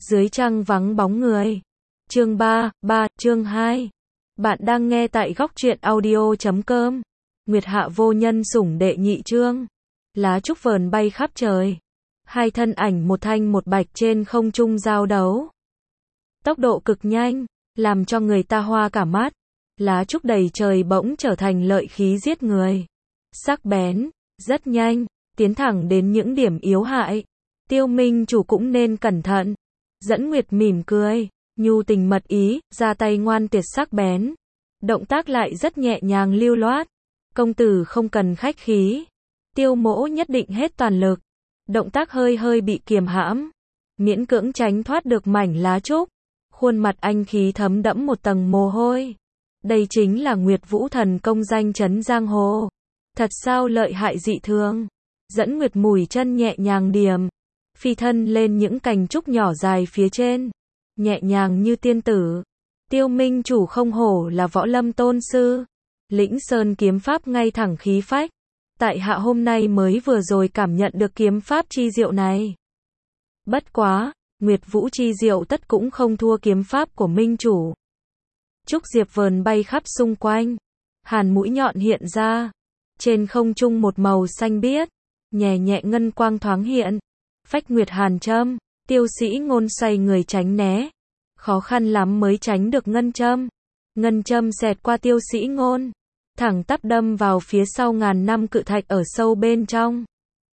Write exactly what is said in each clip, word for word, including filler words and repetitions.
Dưới trăng vắng bóng người. Chương ba, ba, chương hai. Bạn đang nghe tại góc truyện audio chấm com. Nguyệt hạ vô nhân sủng đệ nhị chương. Lá trúc vờn bay khắp trời. Hai thân ảnh một thanh một bạch trên không trung giao đấu. Tốc độ cực nhanh, làm cho người ta hoa cả mắt. Lá trúc đầy trời bỗng trở thành lợi khí giết người. Sắc bén, rất nhanh, tiến thẳng đến những điểm yếu hại. Tiêu Minh chủ cũng nên cẩn thận. Dẫn Nguyệt mỉm cười, nhu tình mật ý, ra tay ngoan tuyệt sắc bén. Động tác lại rất nhẹ nhàng lưu loát. Công tử không cần khách khí. Tiêu mỗ nhất định hết toàn lực. Động tác hơi hơi bị kiềm hãm. Miễn cưỡng tránh thoát được mảnh lá trúc. Khuôn mặt anh khí thấm đẫm một tầng mồ hôi. Đây chính là Nguyệt Vũ thần công danh chấn giang hồ. Thật sao lợi hại dị thường. Dẫn Nguyệt mùi chân nhẹ nhàng điềm. Phi thân lên những cành trúc nhỏ dài phía trên. Nhẹ nhàng như tiên tử. Tiêu Minh chủ không hổ là võ lâm tôn sư. Lĩnh sơn kiếm pháp ngay thẳng khí phách. Tại hạ hôm nay mới vừa rồi cảm nhận được kiếm pháp chi diệu này. Bất quá, Nguyệt Vũ chi diệu tất cũng không thua kiếm pháp của Minh chủ. Trúc diệp vờn bay khắp xung quanh. Hàn mũi nhọn hiện ra. Trên không trung một màu xanh biếc. Nhẹ nhẹ ngân quang thoáng hiện. Phách nguyệt hàn châm. Tiêu sĩ ngôn xoay người tránh né. Khó khăn lắm mới tránh được ngân châm. Ngân châm xẹt qua tiêu sĩ ngôn. Thẳng tắp đâm vào phía sau ngàn năm cự thạch ở sâu bên trong.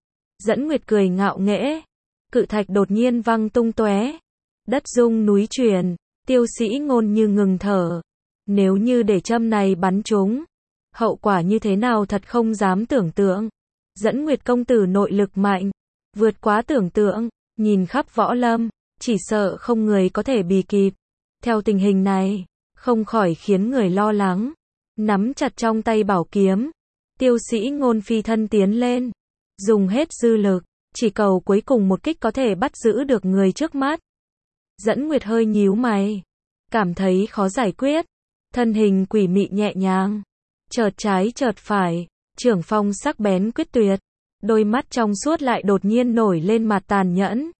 Dẫn Nguyệt cười ngạo nghễ. Cự thạch đột nhiên văng tung tóe. Đất rung núi chuyển. Tiêu sĩ ngôn như ngừng thở. Nếu như để châm này bắn trúng, hậu quả như thế nào thật không dám tưởng tượng. Dẫn Nguyệt công tử nội lực mạnh. Vượt quá tưởng tượng. Nhìn khắp võ lâm. Chỉ sợ không người có thể bì kịp. Theo tình hình này, không khỏi khiến người lo lắng. Nắm chặt trong tay bảo kiếm. Tiêu sĩ ngôn phi thân tiến lên. Dùng hết dư lực. Chỉ cầu cuối cùng một kích có thể bắt giữ được người trước mắt. Dẫn Nguyệt hơi nhíu mày. Cảm thấy khó giải quyết. Thân hình quỷ mị nhẹ nhàng. Chợt trái chợt phải. Trưởng phong sắc bén quyết tuyệt. Đôi mắt trong suốt lại đột nhiên nổi lên mặt tàn nhẫn.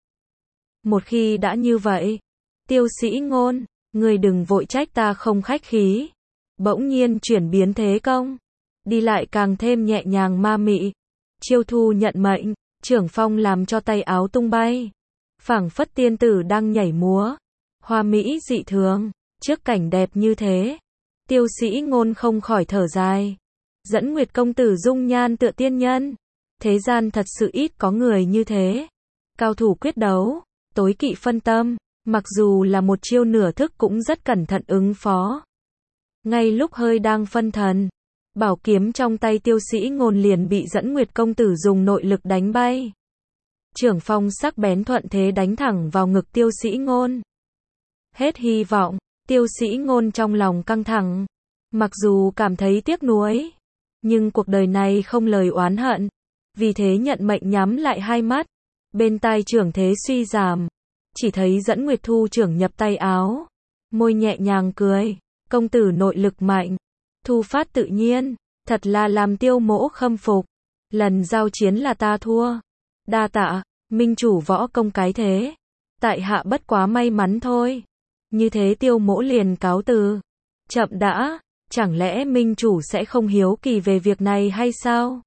Một khi đã như vậy. Tiêu sĩ ngôn. Người đừng vội trách ta không khách khí. Bỗng nhiên chuyển biến thế công. Đi lại càng thêm nhẹ nhàng ma mị. Chiêu thu nhận mệnh. Trưởng phong làm cho tay áo tung bay. Phảng phất tiên tử đang nhảy múa. Hoa mỹ dị thường. Trước cảnh đẹp như thế. Tiêu sĩ ngôn không khỏi thở dài. Dẫn Nguyệt công tử dung nhan tựa tiên nhân. Thế gian thật sự ít có người như thế. Cao thủ quyết đấu. Tối kỵ phân tâm. Mặc dù là một chiêu nửa thức cũng rất cẩn thận ứng phó. Ngay lúc hơi đang phân thần. Bảo kiếm trong tay tiêu sĩ ngôn liền bị Dẫn Nguyệt công tử dùng nội lực đánh bay. Trưởng phong sắc bén thuận thế đánh thẳng vào ngực tiêu sĩ ngôn. Hết hy vọng. Tiêu sĩ ngôn trong lòng căng thẳng. Mặc dù cảm thấy tiếc nuối. Nhưng cuộc đời này không lời oán hận. Vì thế nhận mệnh nhắm lại hai mắt. Bên tai trưởng thế suy giảm. Chỉ thấy Dẫn Nguyệt thu trưởng nhập tay áo. Môi nhẹ nhàng cười. Công tử nội lực mạnh. Thu phát tự nhiên. Thật là làm tiêu mỗ khâm phục. Lần giao chiến là ta thua. Đa tạ. Minh chủ võ công cái thế. Tại hạ bất quá may mắn thôi. Như thế tiêu mỗ liền cáo từ. Chậm đã. Chẳng lẽ Minh chủ sẽ không hiếu kỳ về việc này hay sao?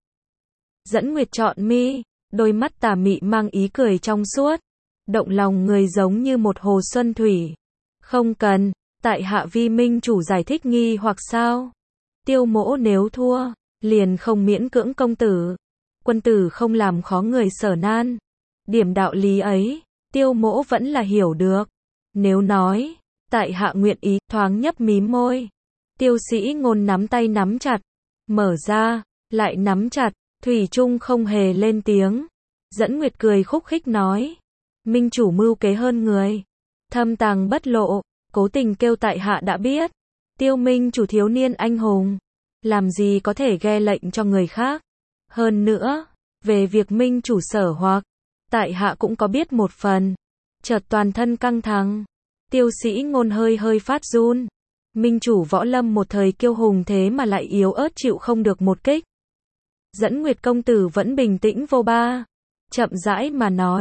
Dẫn Nguyệt trọn mi. Đôi mắt tà mị mang ý cười trong suốt. Động lòng người giống như một hồ xuân thủy. Không cần. Tại hạ vi Minh chủ giải thích nghi hoặc sao? Tiêu mỗ nếu thua. Liền không miễn cưỡng công tử. Quân tử không làm khó người sở nan. Điểm đạo lý ấy. Tiêu mỗ vẫn là hiểu được. Nếu nói. Tại hạ nguyện ý. Thoáng nhấp mím môi. Tiêu sĩ ngôn nắm tay nắm chặt. Mở ra. Lại nắm chặt. Thủy chung không hề lên tiếng. Dẫn Nguyệt cười khúc khích nói. Minh chủ mưu kế hơn người. Thâm tàng bất lộ. Cố tình kêu tại hạ đã biết. Tiêu Minh chủ thiếu niên anh hùng. Làm gì có thể ghe lệnh cho người khác. Hơn nữa. Về việc Minh chủ sở hoặc. Tại hạ cũng có biết một phần. Chợt toàn thân căng thẳng. Tiêu sĩ ngôn hơi hơi phát run. Minh chủ võ lâm một thời kiêu hùng thế mà lại yếu ớt chịu không được một kích. Dẫn Nguyệt công tử vẫn bình tĩnh vô ba. Chậm rãi mà nói.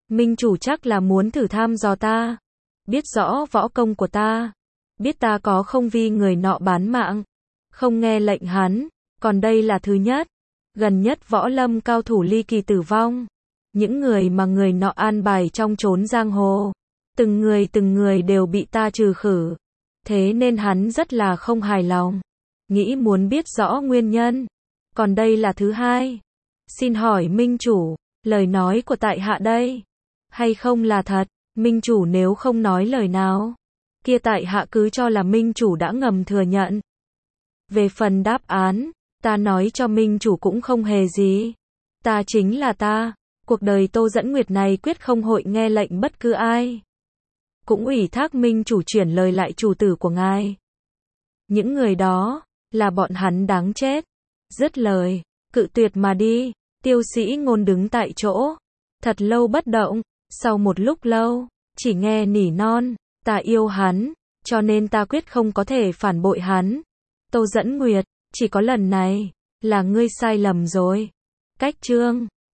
Minh chủ chắc là muốn thử thăm dò ta, biết rõ võ công của ta, biết ta có không vì người nọ bán mạng, không nghe lệnh hắn, còn đây là thứ nhất, gần nhất võ lâm cao thủ ly kỳ tử vong, những người mà người nọ an bài trong chốn giang hồ, từng người từng người đều bị ta trừ khử, thế nên hắn rất là không hài lòng, nghĩ muốn biết rõ nguyên nhân, còn đây là thứ hai, xin hỏi minh chủ, lời nói của tại hạ đây, hay không là thật, minh chủ nếu không nói lời nào, kia tại hạ cứ cho là minh chủ đã ngầm thừa nhận. Về phần đáp án, ta nói cho minh chủ cũng không hề gì, ta chính là ta, cuộc đời Tô Dẫn Nguyệt này quyết không hội nghe lệnh bất cứ ai. Cũng ủy thác minh chủ chuyển lời lại chủ tử của ngài. Những người đó, là bọn hắn đáng chết. Dứt lời, cự tuyệt mà đi, Tiêu Sĩ Ngôn đứng tại chỗ, thật lâu bất động, sau một lúc lâu, chỉ nghe nỉ non, ta yêu hắn, cho nên ta quyết không có thể phản bội hắn. Tô Dẫn Nguyệt, chỉ có lần này, là ngươi sai lầm rồi. Cách chương